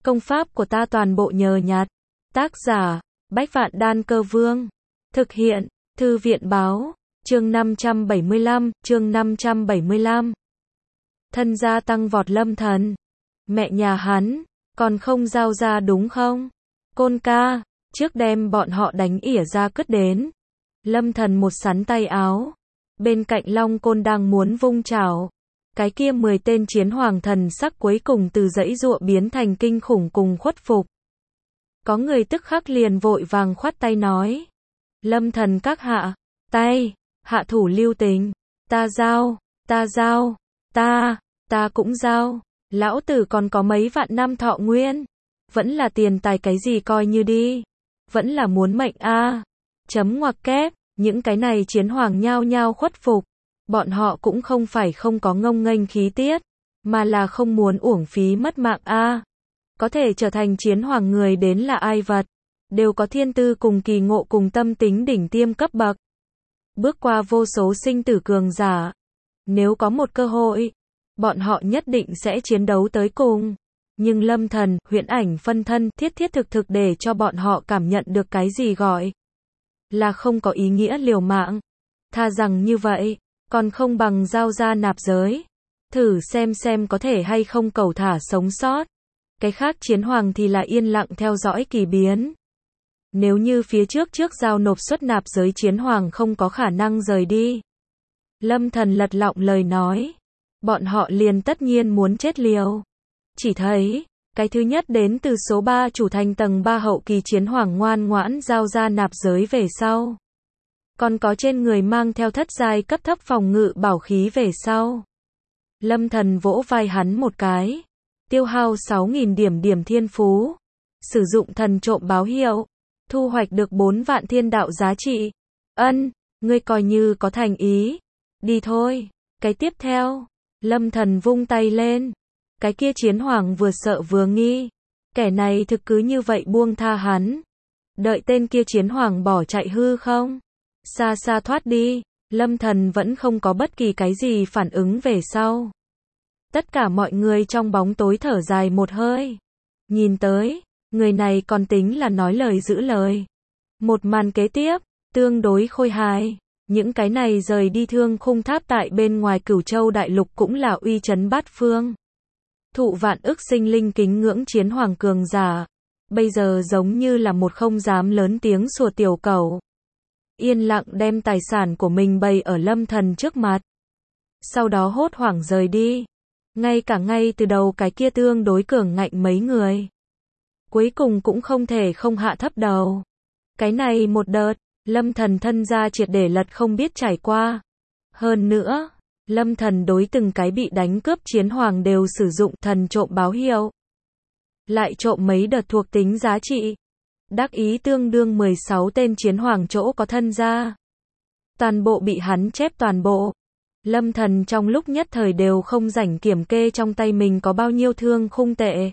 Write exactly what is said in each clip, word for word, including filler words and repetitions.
Công pháp của ta toàn bộ nhờ nhặt. Tác giả, Bách Vạn Đan Cơ Vương. Thực hiện, Thư viện Báo. Chương năm trăm bảy mươi lăm, chương năm trăm bảy mươi lăm. Thân gia tăng vọt Lâm Thần. Mẹ nhà hắn, còn không giao ra đúng không? Côn ca, trước đem bọn họ đánh ỉa ra cứt đến. Lâm Thần một sắn tay áo. Bên cạnh Long Côn đang muốn vung chảo. Cái kia mười tên chiến hoàng thần sắc cuối cùng từ dãy dụa biến thành kinh khủng cùng khuất phục. Có người tức khắc liền vội vàng khoát tay nói. Lâm Thần các hạ, tay, hạ thủ lưu tình, ta giao, ta giao, ta, ta cũng giao, lão tử còn có mấy vạn năm thọ nguyên, vẫn là tiền tài cái gì coi như đi, vẫn là muốn mệnh a. À. Chấm ngoặc kép, những cái này chiến hoàng nhao nhao khuất phục, bọn họ cũng không phải không có ngông nghênh khí tiết, mà là không muốn uổng phí mất mạng a. À. Có thể trở thành chiến hoàng người đến là ai vật, đều có thiên tư cùng kỳ ngộ cùng tâm tính đỉnh tiêm cấp bậc. Bước qua vô số sinh tử cường giả. Nếu có một cơ hội, bọn họ nhất định sẽ chiến đấu tới cùng. Nhưng Lâm Thần, huyễn ảnh phân thân, thiết thiết thực thực để cho bọn họ cảm nhận được cái gì gọi là không có ý nghĩa liều mạng. Tha rằng như vậy, còn không bằng giao ra nạp giới. Thử xem xem có thể hay không cầu thả sống sót. Cái khác chiến hoàng thì là yên lặng theo dõi kỳ biến. Nếu như phía trước trước giao nộp xuất nạp giới chiến hoàng không có khả năng rời đi. Lâm Thần lật lọng lời nói. Bọn họ liền tất nhiên muốn chết liều. Chỉ thấy, cái thứ nhất đến từ số ba chủ thành tầng ba hậu kỳ chiến hoàng ngoan ngoãn giao ra nạp giới về sau. Còn có trên người mang theo thất giai cấp thấp phòng ngự bảo khí về sau. Lâm Thần vỗ vai hắn một cái. Tiêu hao sáu nghìn điểm điểm thiên phú. Sử dụng thần trộm báo hiệu. Thu hoạch được bốn vạn thiên đạo giá trị. Ân, ngươi coi như có thành ý. Đi thôi. Cái tiếp theo. Lâm Thần vung tay lên. Cái kia chiến hoàng vừa sợ vừa nghi. Kẻ này thực cứ như vậy buông tha hắn. Đợi tên kia chiến hoàng bỏ chạy hư không? Xa xa thoát đi. Lâm Thần vẫn không có bất kỳ cái gì phản ứng về sau. Tất cả mọi người trong bóng tối thở dài một hơi. Nhìn tới, người này còn tính là nói lời giữ lời. Một màn kế tiếp, tương đối khôi hài. Những cái này rời đi thương khung tháp tại bên ngoài Cửu Châu đại lục cũng là uy chấn bát phương. Thụ vạn ức sinh linh kính ngưỡng chiến hoàng cường giả. Bây giờ giống như là một không dám lớn tiếng sủa tiểu cẩu. Yên lặng đem tài sản của mình bày ở Lâm Thần trước mặt. Sau đó hốt hoảng rời đi. Ngay cả ngay từ đầu cái kia tương đối cường ngạnh mấy người. Cuối cùng cũng không thể không hạ thấp đầu. Cái này một đợt, Lâm Thần thân ra triệt để lật không biết trải qua. Hơn nữa, Lâm Thần đối từng cái bị đánh cướp chiến hoàng đều sử dụng thần trộm báo hiệu. Lại trộm mấy đợt thuộc tính giá trị. Đắc ý tương đương mười sáu tên chiến hoàng chỗ có thân ra. Toàn bộ bị hắn chép toàn bộ. Lâm Thần trong lúc nhất thời đều không rảnh kiểm kê trong tay mình có bao nhiêu thương khung tệ.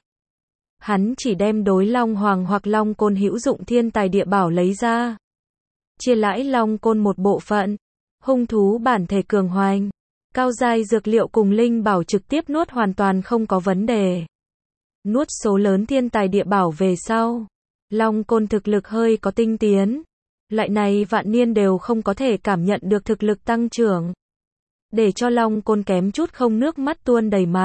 Hắn chỉ đem đối Long Hoàng hoặc Long Côn hữu dụng thiên tài địa bảo lấy ra. Chia lãi Long Côn một bộ phận. Hung thú bản thể cường hoành. Cao giai dược liệu cùng linh bảo trực tiếp nuốt hoàn toàn không có vấn đề. Nuốt số lớn thiên tài địa bảo về sau. Long Côn thực lực hơi có tinh tiến. Loại này vạn niên đều không có thể cảm nhận được thực lực tăng trưởng. Để cho Long Côn kém chút không nước mắt tuôn đầy mặt.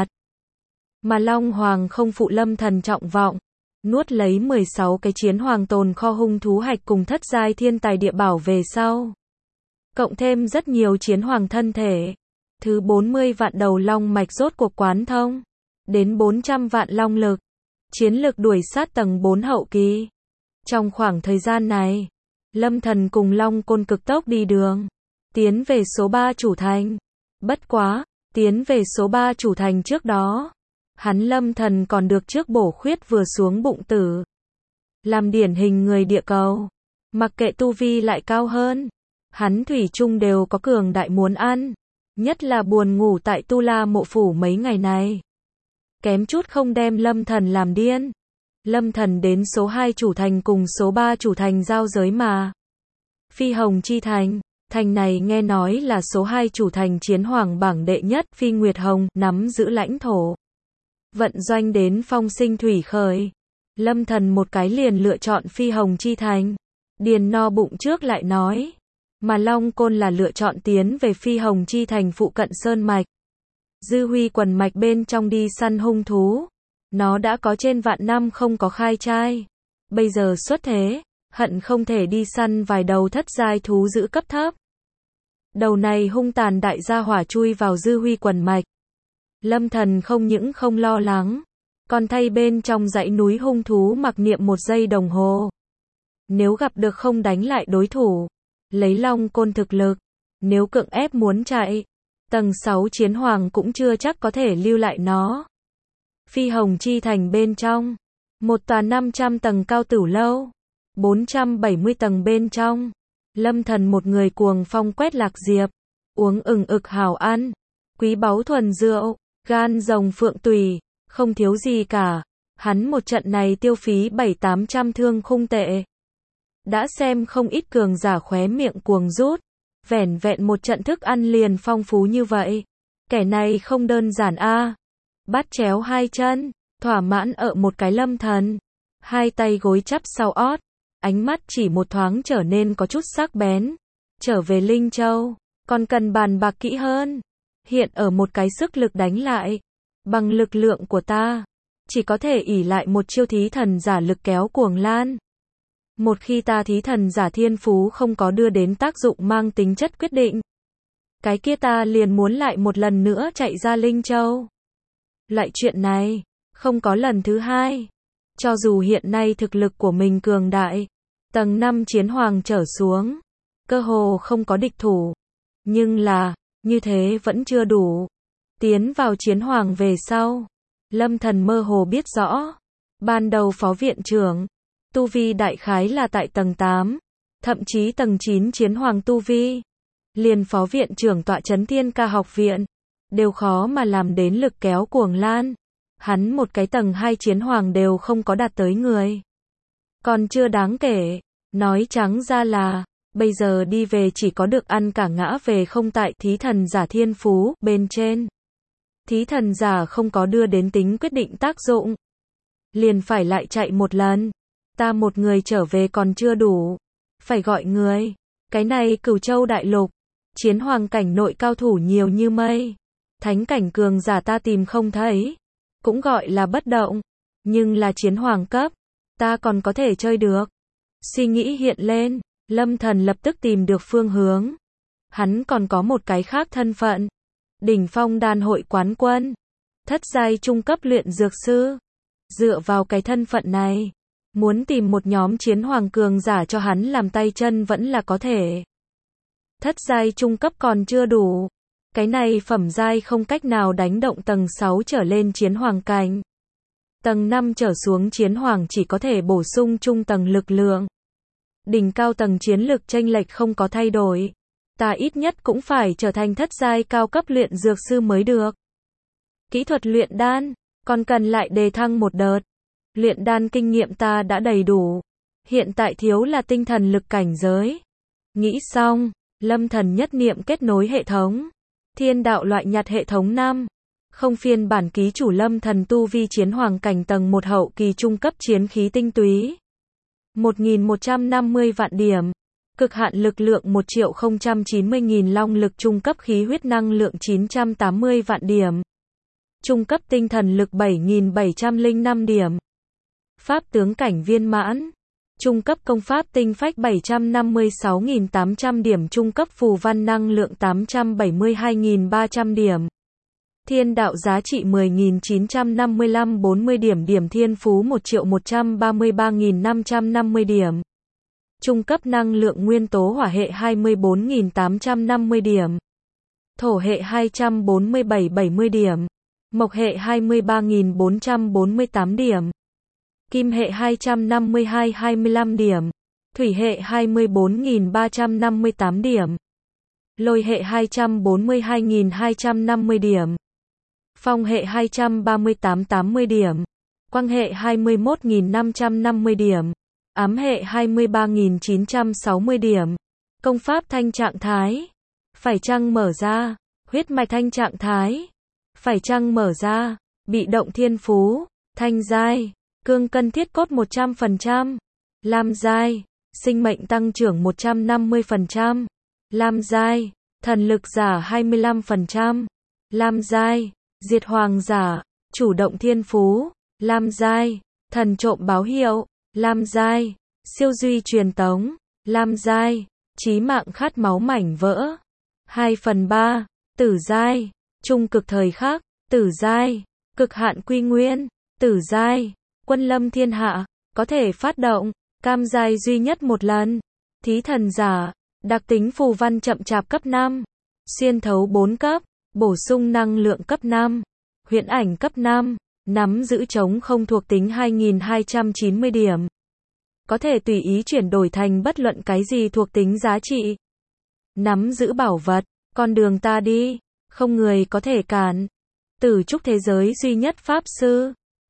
Mà Long Hoàng không phụ Lâm Thần trọng vọng. Nuốt lấy mười sáu cái chiến hoàng tồn kho hung thú hạch cùng thất giai thiên tài địa bảo về sau. Cộng thêm rất nhiều chiến hoàng thân thể. Thứ bốn mươi vạn đầu long mạch rốt cuộc quán thông. Đến bốn trăm vạn long lực. Chiến lực đuổi sát tầng bốn hậu kỳ. Trong khoảng thời gian này, Lâm Thần cùng Long Côn cực tốc đi đường. Tiến về số ba chủ thành. Bất quá, tiến về số ba chủ thành trước đó. Hắn Lâm Thần còn được trước bổ khuyết vừa xuống bụng tử. Làm điển hình người địa cầu. Mặc kệ tu vi lại cao hơn. Hắn thủy chung đều có cường đại muốn ăn. Nhất là buồn ngủ tại Tu La mộ phủ mấy ngày này. Kém chút không đem Lâm Thần làm điên. Lâm Thần đến số hai chủ thành cùng số ba chủ thành giao giới mà. Phi Hồng Chi Thành. Thành này nghe nói là số hai chủ thành chiến hoàng bảng đệ nhất Phi Nguyệt Hồng nắm giữ lãnh thổ. Vận doanh đến phong sinh thủy khởi. Lâm Thần một cái liền lựa chọn Phi Hồng Chi Thành. Điền no bụng trước lại nói. Mà Long Côn là lựa chọn tiến về Phi Hồng Chi Thành phụ cận Sơn Mạch. Dư Huy quần mạch bên trong đi săn hung thú. Nó đã có trên vạn năm không có khai trai. Bây giờ xuất thế, hận không thể đi săn vài đầu thất giai thú giữ cấp thấp. Đầu này hung tàn đại gia hỏa chui vào Dư Huy quần mạch. Lâm Thần không những không lo lắng, còn thay bên trong dãy núi hung thú mặc niệm một giây đồng hồ. Nếu gặp được không đánh lại đối thủ, lấy Long Côn thực lực, nếu cưỡng ép muốn chạy, tầng sáu chiến hoàng cũng chưa chắc có thể lưu lại nó. Phi Hồng Chi Thành bên trong, một tòa năm trăm tầng cao tửu lâu, bốn trăm bảy mươi tầng bên trong, Lâm Thần một người cuồng phong quét lạc diệp, uống ừng ực hào ăn, quý báu thuần rượu, gan rồng phượng tùy, không thiếu gì cả. Hắn một trận này tiêu phí bảy tám trăm thương khung tệ. Đã xem không ít cường giả khóe miệng cuồng rút, vẻn vẹn một trận thức ăn liền phong phú như vậy. Kẻ này không đơn giản a. Bắt chéo hai chân, thỏa mãn ở một cái Lâm Thần, hai tay gối chắp sau ót, ánh mắt chỉ một thoáng trở nên có chút sắc bén. Trở về Linh Châu, còn cần bàn bạc kỹ hơn. Hiện ở một cái sức lực đánh lại, bằng lực lượng của ta, chỉ có thể ỷ lại một chiêu thí thần giả lực kéo cuồng lan. Một khi ta thí thần giả thiên phú không có đưa đến tác dụng mang tính chất quyết định, cái kia ta liền muốn lại một lần nữa chạy ra Linh Châu. Loại chuyện này, không có lần thứ hai. Cho dù hiện nay thực lực của mình cường đại, tầng năm chiến hoàng trở xuống, cơ hồ không có địch thủ. Nhưng là, như thế vẫn chưa đủ. Tiến vào chiến hoàng về sau, Lâm Thần mơ hồ biết rõ. Ban đầu phó viện trưởng, tu vi đại khái là tại tầng tám, thậm chí tầng chín chiến hoàng tu vi. Liền phó viện trưởng tọa chấn Thiên Ca học viện, đều khó mà làm đến lực kéo cuồng lan. Hắn một cái tầng hai chiến hoàng đều không có đạt tới người. Còn chưa đáng kể, nói trắng ra là, bây giờ đi về chỉ có được ăn cả ngã về không tại thí thần giả thiên phú bên trên. Thí thần giả không có đưa đến tính quyết định tác dụng, liền phải lại chạy một lần. Ta một người trở về còn chưa đủ, phải gọi người. Cái này Cửu Châu đại lục, chiến hoàng cảnh nội cao thủ nhiều như mây, thánh cảnh cường giả ta tìm không thấy, cũng gọi là bất động, nhưng là chiến hoàng cấp, ta còn có thể chơi được. Suy nghĩ hiện lên, Lâm Thần lập tức tìm được phương hướng. Hắn còn có một cái khác thân phận, đỉnh phong đan hội quán quân, thất giai trung cấp luyện dược sư. Dựa vào cái thân phận này, muốn tìm một nhóm chiến hoàng cường giả cho hắn làm tay chân vẫn là có thể. Thất giai trung cấp còn chưa đủ, cái này phẩm giai không cách nào đánh động tầng sáu trở lên chiến hoàng cảnh. Tầng năm trở xuống chiến hoàng chỉ có thể bổ sung trung tầng lực lượng. Đỉnh cao tầng chiến lực chênh lệch không có thay đổi. Ta ít nhất cũng phải trở thành thất giai cao cấp luyện dược sư mới được. Kỹ thuật luyện đan, còn cần lại đề thăng một đợt. Luyện đan kinh nghiệm ta đã đầy đủ. Hiện tại thiếu là tinh thần lực cảnh giới. Nghĩ xong, Lâm Thần nhất niệm kết nối hệ thống. Thiên đạo loại nhặt hệ thống năm. Không phiên bản ký chủ Lâm Thần tu vi chiến hoàng cảnh tầng một hậu kỳ trung cấp chiến khí tinh túy. một nghìn một trăm năm mươi vạn điểm. Cực hạn lực lượng một triệu không trăm chín mươi nghìn long lực trung cấp khí huyết năng lượng chín trăm tám mươi vạn điểm. Trung cấp tinh thần lực bảy nghìn bảy trăm lẻ năm điểm. Pháp tướng cảnh viên mãn. Trung cấp công pháp tinh phách bảy trăm năm mươi sáu nghìn tám trăm điểm. Trung cấp phù văn năng lượng tám trăm bảy mươi hai nghìn ba trăm điểm. Thiên đạo giá trị mười nghìn chín trăm năm mươi lăm bốn mươi điểm. Điểm thiên phú một triệu một trăm ba mươi ba nghìn năm trăm năm mươi điểm. Trung cấp năng lượng nguyên tố hỏa hệ hai mươi bốn nghìn tám trăm năm mươi điểm. Thổ hệ hai trăm bốn mươi bảy bảy mươi điểm. Mộc hệ hai mươi ba nghìn bốn trăm bốn mươi tám điểm. Kim hệ hai trăm năm mươi hai hai mươi lăm điểm. Thủy hệ hai mươi bốn nghìn ba trăm năm mươi tám điểm. Lôi hệ hai trăm bốn mươi hai nghìn hai trăm năm mươi điểm. Phong hệ hai trăm ba mươi tám tám mươi điểm. Quang hệ hai mươi mốt nghìn năm trăm năm mươi điểm. Ám hệ hai mươi ba nghìn chín trăm sáu mươi điểm. Công pháp thanh trạng thái. Phải chăng mở ra. Huyết mạch thanh trạng thái. Phải chăng mở ra. Bị động thiên phú. Thanh giai. Cương cân thiết cốt một trăm phần trăm. Lam giai, sinh mệnh tăng trưởng một trăm năm mươi phần trăm. Lam giai, thần lực giả hai mươi lăm phần trăm. Lam giai, diệt hoàng giả, chủ động thiên phú. Lam giai, thần trộm báo hiệu. Lam giai, siêu duy truyền tống. Lam giai, chí mạng khát máu mảnh vỡ. hai phần ba, tử giai, trung cực thời khắc. Tử giai, cực hạn quy nguyên. Tử giai, quân lâm thiên hạ, có thể phát động. Cam giai duy nhất một lần. Thí thần giả, đặc tính phù văn chậm chạp cấp năm. Xuyên thấu bốn cấp, bổ sung năng lượng cấp năm. Huyễn ảnh cấp năm, nắm giữ chống không thuộc tính hai nghìn hai trăm chín mươi điểm. Có thể tùy ý chuyển đổi thành bất luận cái gì thuộc tính giá trị. Nắm giữ bảo vật, con đường ta đi, không người có thể cản. Tử trúc thế giới duy nhất pháp sư.